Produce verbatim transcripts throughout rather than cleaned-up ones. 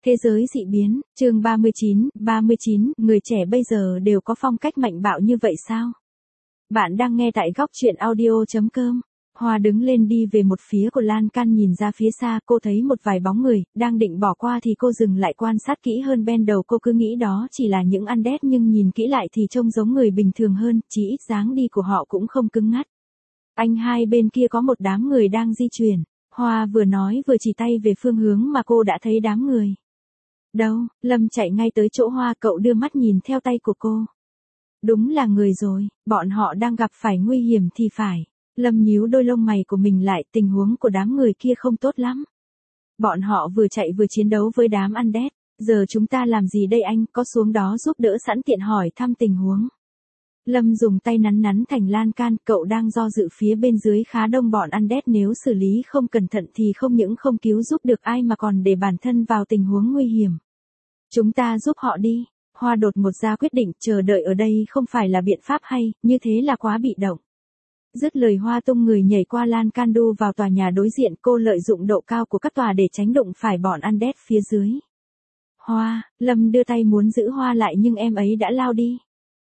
Thế giới dị biến, chương ba mươi chín, ba mươi chín, người trẻ bây giờ đều có phong cách mạnh bạo như vậy sao? Bạn đang nghe tại góc truyện audio chấm com. Hoa đứng lên đi về một phía của lan can, nhìn ra phía xa, cô thấy một vài bóng người, đang định bỏ qua thì cô dừng lại quan sát kỹ hơn. Ban đầu cô cứ nghĩ đó chỉ là những undead, nhưng nhìn kỹ lại thì trông giống người bình thường hơn, chỉ ít dáng đi của họ cũng không cứng ngắt. Anh hai bên kia có một đám người đang di chuyển. Hoa vừa nói vừa chỉ tay về phương hướng mà cô đã thấy đám người. Đâu, Lâm chạy ngay tới chỗ Hoa, cậu đưa mắt nhìn theo tay của cô. Đúng là người rồi, bọn họ đang gặp phải nguy hiểm thì phải. Lâm nhíu đôi lông mày của mình lại, tình huống của đám người kia không tốt lắm. Bọn họ vừa chạy vừa chiến đấu với đám undead, giờ chúng ta làm gì đây anh, có xuống đó giúp đỡ sẵn tiện hỏi thăm tình huống. Lâm dùng tay nắn nắn thành lan can, cậu đang do dự phía bên dưới khá đông bọn undead, nếu xử lý không cẩn thận thì không những không cứu giúp được ai mà còn để bản thân vào tình huống nguy hiểm. Chúng ta giúp họ đi. Hoa đột ngột ra quyết định, chờ đợi ở đây không phải là biện pháp hay, như thế là quá bị động. Dứt lời Hoa tung người nhảy qua lan can đu vào tòa nhà đối diện, cô lợi dụng độ cao của các tòa để tránh đụng phải bọn undead phía dưới. Hoa, Lâm đưa tay muốn giữ Hoa lại nhưng em ấy đã lao đi.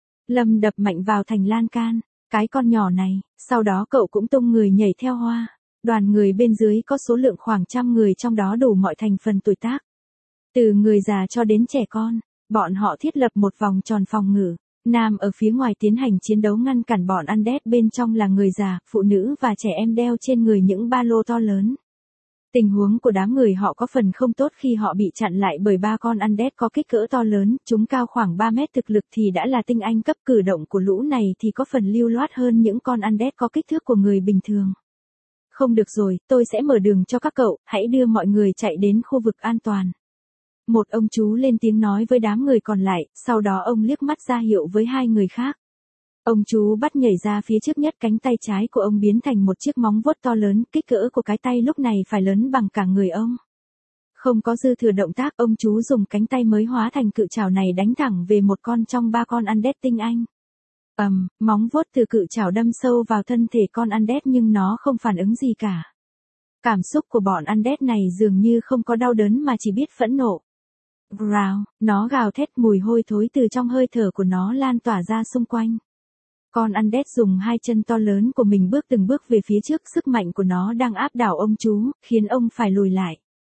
Lâm đập mạnh vào thành lan can, cái con nhỏ này, sau đó cậu cũng tung người nhảy theo Hoa. Đoàn người bên dưới có số lượng khoảng trăm người, trong đó đủ mọi thành phần tuổi tác. Từ người già cho đến trẻ con, bọn họ thiết lập một vòng tròn phòng ngự. Nam ở phía ngoài tiến hành chiến đấu ngăn cản bọn undead, bên trong là người già, phụ nữ và trẻ em đeo trên người những ba lô to lớn. Tình huống của đám người họ có phần không tốt khi họ bị chặn lại bởi ba con undead có kích cỡ to lớn, chúng cao khoảng ba mét, thực lực thì đã là tinh anh cấp, cử động của lũ này thì có phần lưu loát hơn những con undead có kích thước của người bình thường. Không được rồi, tôi sẽ mở đường cho các cậu, hãy đưa mọi người chạy đến khu vực an toàn. Một ông chú lên tiếng nói với đám người còn lại, sau đó ông liếc mắt ra hiệu với hai người khác. Ông chú bắt nhảy ra phía trước nhất, cánh tay trái của ông biến thành một chiếc móng vuốt to lớn, kích cỡ của cái tay lúc này phải lớn bằng cả người ông. Không có dư thừa động tác, ông chú dùng cánh tay mới hóa thành cự trảo này đánh thẳng về một con trong ba con undead tinh anh. Ầm, um, móng vuốt từ cự trảo đâm sâu vào thân thể con undead nhưng nó không phản ứng gì cả. Cảm xúc của bọn undead này dường như không có đau đớn mà chỉ biết phẫn nộ. Growl, nó gào thét, mùi hôi thối từ trong hơi thở của nó lan tỏa ra xung quanh. Con undead dùng hai chân to lớn của mình bước từng bước về phía trước, sức mạnh của nó đang áp đảo ông chú, khiến ông phải lùi lại.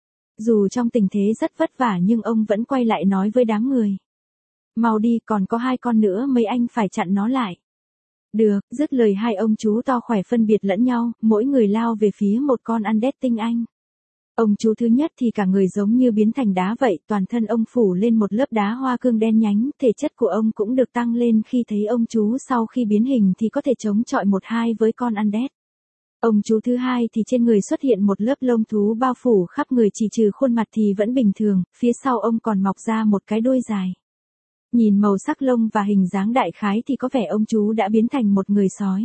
Dù trong tình thế rất vất vả nhưng ông vẫn quay lại nói với đám người. Mau đi, còn có hai con nữa, mấy anh phải chặn nó lại. Được, dứt lời hai ông chú to khỏe phân biệt lẫn nhau, mỗi người lao về phía một con undead tinh anh. Ông chú thứ nhất thì cả người giống như biến thành đá vậy, toàn thân ông phủ lên một lớp đá hoa cương đen nhánh, thể chất của ông cũng được tăng lên khi thấy ông chú sau khi biến hình thì có thể chống chọi một hai với con undead. Ông chú thứ hai thì trên người xuất hiện một lớp lông thú bao phủ khắp người, chỉ trừ khuôn mặt thì vẫn bình thường, phía sau ông còn mọc ra một cái đuôi dài. Nhìn màu sắc lông và hình dáng đại khái thì có vẻ ông chú đã biến thành một người sói.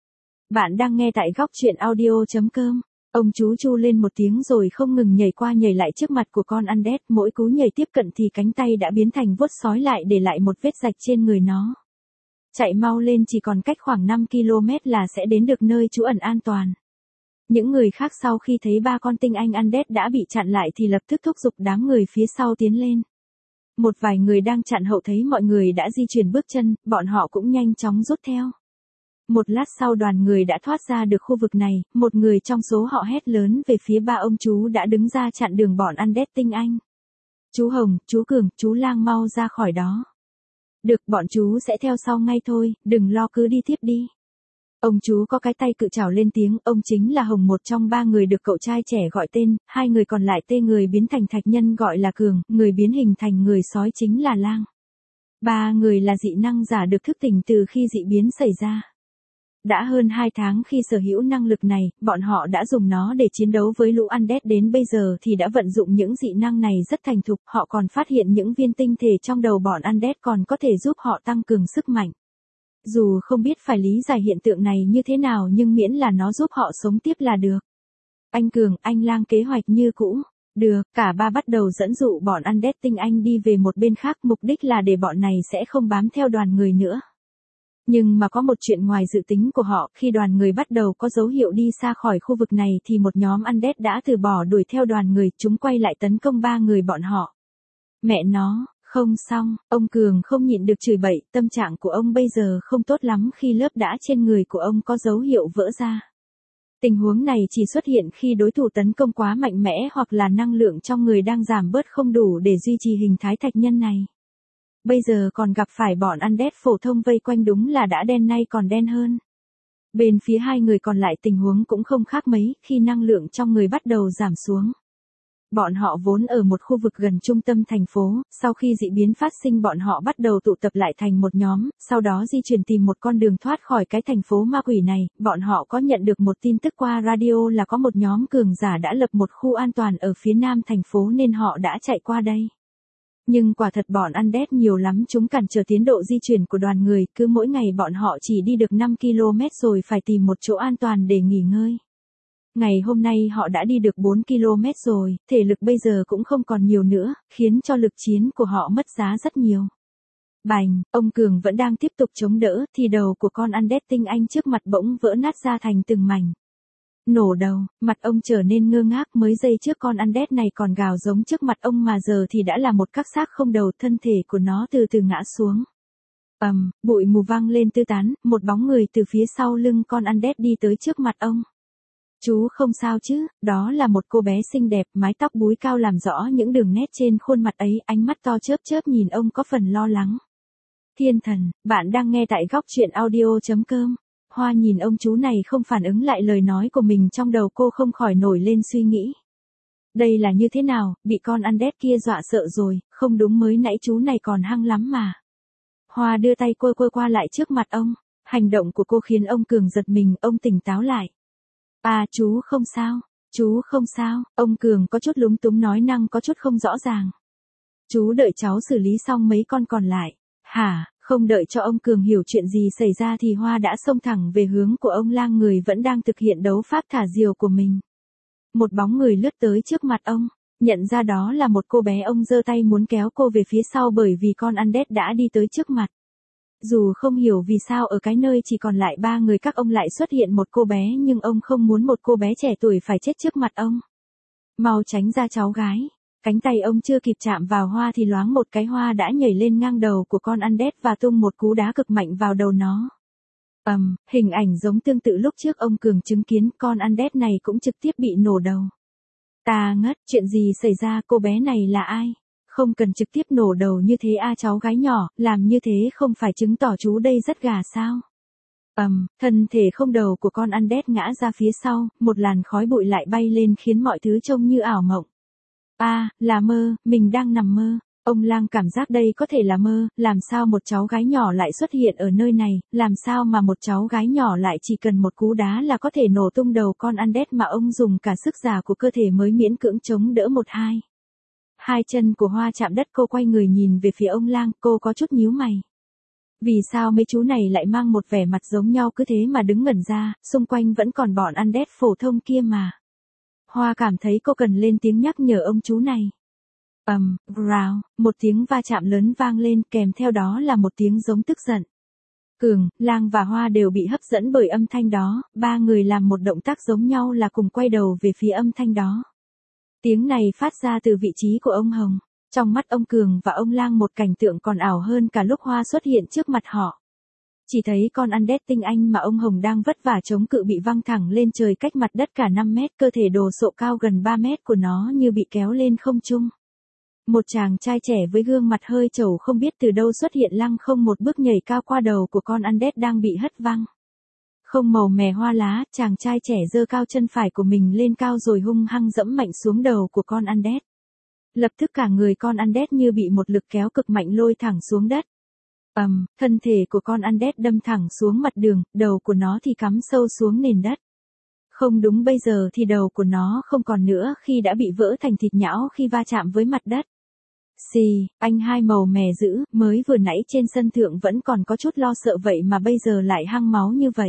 Bạn đang nghe tại góc truyện audio chấm com. Ông chú chu lên một tiếng rồi không ngừng nhảy qua nhảy lại trước mặt của con undead, mỗi cú nhảy tiếp cận thì cánh tay đã biến thành vuốt sói lại, để lại một vết rạch trên người nó. Chạy mau lên, chỉ còn cách khoảng năm ki lô mét là sẽ đến được nơi trú ẩn an toàn. Những người khác sau khi thấy ba con tinh anh undead đã bị chặn lại thì lập tức thúc giục đám người phía sau tiến lên. Một vài người đang chặn hậu thấy mọi người đã di chuyển bước chân, bọn họ cũng nhanh chóng rút theo. Một lát sau đoàn người đã thoát ra được khu vực này, một người trong số họ hét lớn về phía ba ông chú đã đứng ra chặn đường bọn undead tinh anh. Chú Hồng, chú Cường, chú Lang mau ra khỏi đó. Được, bọn chú sẽ theo sau ngay thôi, đừng lo, cứ đi tiếp đi. Ông chú có cái tay cự trảo lên tiếng, ông chính là Hồng, một trong ba người được cậu trai trẻ gọi tên, hai người còn lại tê người biến thành thạch nhân gọi là Cường, người biến hình thành người sói chính là Lang. Ba người là dị năng giả được thức tỉnh từ khi dị biến xảy ra. Đã hơn hai tháng khi sở hữu năng lực này, bọn họ đã dùng nó để chiến đấu với lũ undead, đến bây giờ thì đã vận dụng những dị năng này rất thành thục, họ còn phát hiện những viên tinh thể trong đầu bọn undead còn có thể giúp họ tăng cường sức mạnh. Dù không biết phải lý giải hiện tượng này như thế nào nhưng miễn là nó giúp họ sống tiếp là được. Anh Cường, anh Lang, kế hoạch như cũ. Được, cả ba bắt đầu dẫn dụ bọn undead tinh anh đi về một bên khác, mục đích là để bọn này sẽ không bám theo đoàn người nữa. Nhưng mà có một chuyện ngoài dự tính của họ, khi đoàn người bắt đầu có dấu hiệu đi xa khỏi khu vực này thì một nhóm undead đã từ bỏ đuổi theo đoàn người, chúng quay lại tấn công ba người bọn họ. Mẹ nó, không xong, ông Cường không nhịn được chửi bậy, tâm trạng của ông bây giờ không tốt lắm khi lớp đá trên người của ông có dấu hiệu vỡ ra. Tình huống này chỉ xuất hiện khi đối thủ tấn công quá mạnh mẽ hoặc là năng lượng trong người đang giảm bớt không đủ để duy trì hình thái thạch nhân này. Bây giờ còn gặp phải bọn undead phổ thông vây quanh đúng là đã đen nay còn đen hơn. Bên phía hai người còn lại tình huống cũng không khác mấy khi năng lượng trong người bắt đầu giảm xuống. Bọn họ vốn ở một khu vực gần trung tâm thành phố, sau khi dị biến phát sinh bọn họ bắt đầu tụ tập lại thành một nhóm, sau đó di chuyển tìm một con đường thoát khỏi cái thành phố ma quỷ này. Bọn họ có nhận được một tin tức qua radio là có một nhóm cường giả đã lập một khu an toàn ở phía nam thành phố nên họ đã chạy qua đây. Nhưng quả thật bọn undead nhiều lắm, chúng cản trở tiến độ di chuyển của đoàn người, cứ mỗi ngày bọn họ chỉ đi được năm ki lô mét rồi phải tìm một chỗ an toàn để nghỉ ngơi. Ngày hôm nay họ đã đi được bốn ki lô mét rồi, thể lực bây giờ cũng không còn nhiều nữa, khiến cho lực chiến của họ mất giá rất nhiều. Bành, ông Cường vẫn đang tiếp tục chống đỡ, thì đầu của con undead tinh anh trước mặt bỗng vỡ nát ra thành từng mảnh. Nổ đầu, mặt ông trở nên ngơ ngác, mới giây trước con undead này còn gào giống trước mặt ông mà giờ thì đã là một xác xác không đầu, thân thể của nó từ từ ngã xuống. Ầm, um, bụi mù vang lên tứ tán, một bóng người từ phía sau lưng con undead đi tới trước mặt ông. Chú không sao chứ, đó là một cô bé xinh đẹp, mái tóc búi cao làm rõ những đường nét trên khuôn mặt ấy, ánh mắt to chớp chớp nhìn ông có phần lo lắng. Thiên thần, bạn đang nghe tại góc truyện audio chấm com. Hoa nhìn ông chú này không phản ứng lại lời nói của mình, trong đầu cô không khỏi nổi lên suy nghĩ. Đây là như thế nào, bị con undead kia dọa sợ rồi, không đúng mới nãy chú này còn hăng lắm mà. Hoa đưa tay quơ quơ qua lại trước mặt ông, hành động của cô khiến ông Cường giật mình, ông tỉnh táo lại. À chú không sao, chú không sao, ông Cường có chút lúng túng nói năng có chút không rõ ràng. Chú đợi cháu xử lý xong mấy con còn lại. Hả? Không đợi cho ông Cường hiểu chuyện gì xảy ra thì Hoa đã xông thẳng về hướng của ông Lang, người vẫn đang thực hiện đấu pháp thả diều của mình. Một bóng người lướt tới trước mặt ông, nhận ra đó là một cô bé, ông giơ tay muốn kéo cô về phía sau bởi vì con undead đã đi tới trước mặt. Dù không hiểu vì sao ở cái nơi chỉ còn lại ba người các ông lại xuất hiện một cô bé, nhưng ông không muốn một cô bé trẻ tuổi phải chết trước mặt ông. Mau tránh ra cháu gái. Cánh tay ông chưa kịp chạm vào Hoa thì loáng một cái, Hoa đã nhảy lên ngang đầu của con undead và tung một cú đá cực mạnh vào đầu nó. Ầm, um, hình ảnh giống tương tự lúc trước ông Cường chứng kiến, con undead này cũng trực tiếp bị nổ đầu. Ta ngất, chuyện gì xảy ra, cô bé này là ai? Không cần trực tiếp nổ đầu như thế a cháu gái nhỏ, làm như thế không phải chứng tỏ chú đây rất gà sao? Ầm, um, thân thể không đầu của con undead ngã ra phía sau, một làn khói bụi lại bay lên khiến mọi thứ trông như ảo mộng. A, à, là mơ, mình đang nằm mơ. Ông Lang cảm giác đây có thể là mơ, làm sao một cháu gái nhỏ lại xuất hiện ở nơi này, làm sao mà một cháu gái nhỏ lại chỉ cần một cú đá là có thể nổ tung đầu con undead mà ông dùng cả sức già của cơ thể mới miễn cưỡng chống đỡ một hai. Hai chân của Hoa chạm đất, cô quay người nhìn về phía ông Lang, cô có chút nhíu mày. Vì sao mấy chú này lại mang một vẻ mặt giống nhau cứ thế mà đứng ngẩn ra, xung quanh vẫn còn bọn undead phổ thông kia mà. Hoa cảm thấy cô cần lên tiếng nhắc nhở ông chú này. Ầm, um, rào, một tiếng va chạm lớn vang lên, kèm theo đó là một tiếng giống tức giận. Cường, Lang và Hoa đều bị hấp dẫn bởi âm thanh đó, ba người làm một động tác giống nhau là cùng quay đầu về phía âm thanh đó. Tiếng này phát ra từ vị trí của ông Hồng. Trong mắt ông Cường và ông Lang một cảnh tượng còn ảo hơn cả lúc Hoa xuất hiện trước mặt họ. Chỉ thấy con undead tinh anh mà ông Hồng đang vất vả chống cự bị văng thẳng lên trời cách mặt đất cả năm mét, cơ thể đồ sộ cao gần ba mét của nó như bị kéo lên không trung. Một chàng trai trẻ với gương mặt hơi trầu không biết từ đâu xuất hiện, lăng không một bước nhảy cao qua đầu của con undead đang bị hất văng. Không màu mè hoa lá, chàng trai trẻ giơ cao chân phải của mình lên cao rồi hung hăng dẫm mạnh xuống đầu của con undead. Lập tức cả người con undead như bị một lực kéo cực mạnh lôi thẳng xuống đất. Ầm, um, thân thể của con undead đâm thẳng xuống mặt đường, đầu của nó thì cắm sâu xuống nền đất. Không đúng, bây giờ thì đầu của nó không còn nữa khi đã bị vỡ thành thịt nhão khi va chạm với mặt đất. Xì, anh hai màu mè dữ, mới vừa nãy trên sân thượng vẫn còn có chút lo sợ vậy mà bây giờ lại hăng máu như vậy.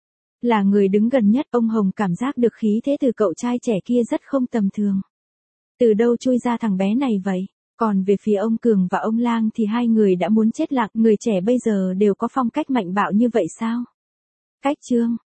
Là người đứng gần nhất, ông Hồng cảm giác được khí thế từ cậu trai trẻ kia rất không tầm thường. Từ đâu chui ra thằng bé này vậy? Còn về phía ông Cường và ông Lang thì hai người đã muốn chết lặng, người trẻ bây giờ đều có phong cách mạnh bạo như vậy sao? Cách chương